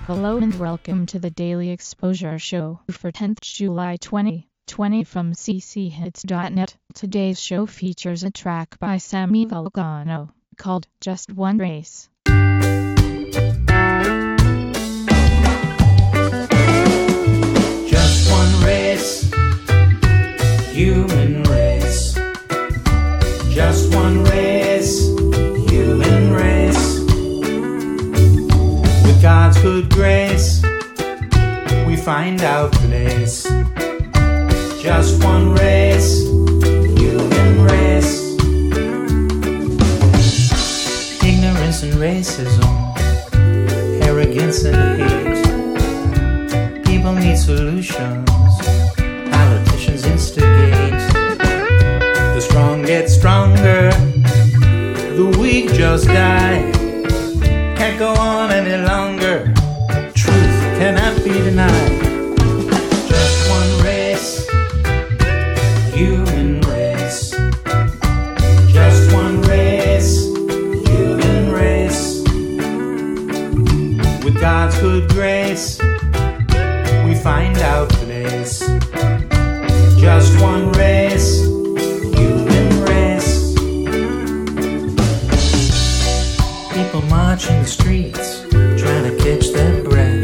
Hello and welcome to the Daily Exposure Show for 10th July 2020 from cchits.net. Today's show features a track by Sammy Vulcano called Just One Race. Just one race, human race. Just one race, human race. With God's good grace, we find our place. Just one race, human race. Ignorance and racism, arrogance and hate. People need solutions, politicians instigate. The strong get stronger, the weak just die. Can't go on any longer, truth cannot be denied. Just one race, human race. Just one race, human race. With God's good grace, we find our place. Just one race, human race. People march in the streets, trying to catch their breath.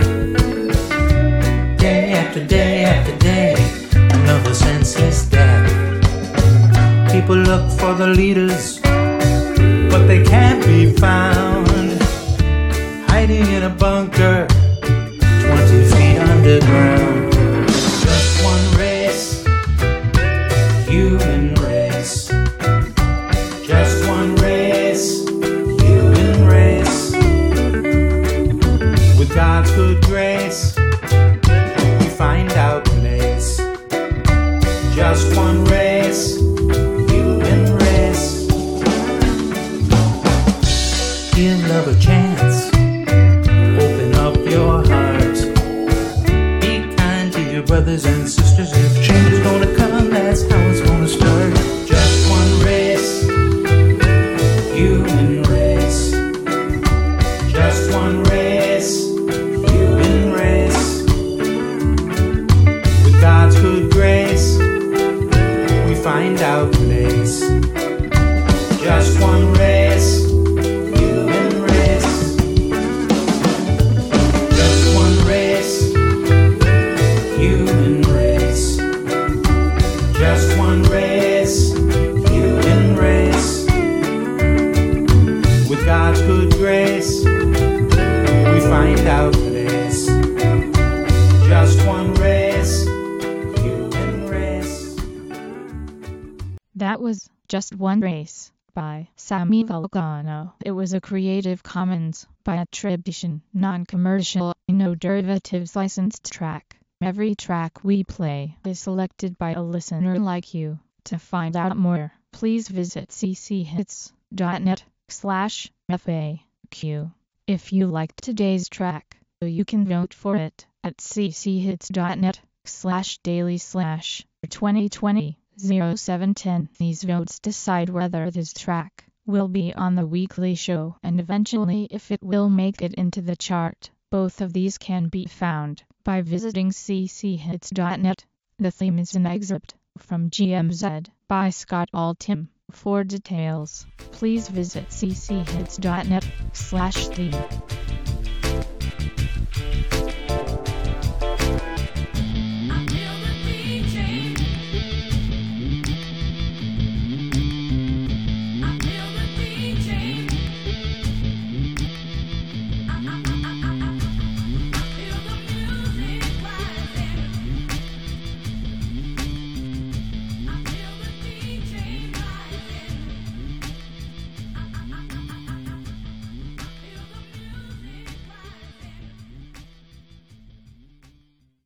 Day after day after day, another senseless death. People look for the leaders, but they can't be found. Hiding in a bunker, 20 feet underground. Just one race, human race. Just one race, human race. With God's good grace, we find our place. Just one race, human race. Give love a chance. Open up your heart. Be kind to your brothers and sisters. If change is gonna come, that's how it's gonna start. Just one race, human race. Just one race, human race. With God's good grace, we find our place. Just one race, human race. Just one race, human race. Just one race, human race. With God's good grace, we find our place. Just one race, human race. That was Just One Race by Sammy Vulcano. It was a Creative Commons by attribution, non-commercial, no derivatives licensed track. Every track we play is selected by a listener like you. To find out more, please visit cchits.net/FAQ. If you liked today's track, you can vote for it at cchits.net/daily/2020-0710. These votes decide whether this track will be on the weekly show and eventually if it will make it into the chart. Both of these can be found by visiting cchits.net. The theme is an excerpt from GMZ by Scott Altham. For details, please visit cchits.net/theme.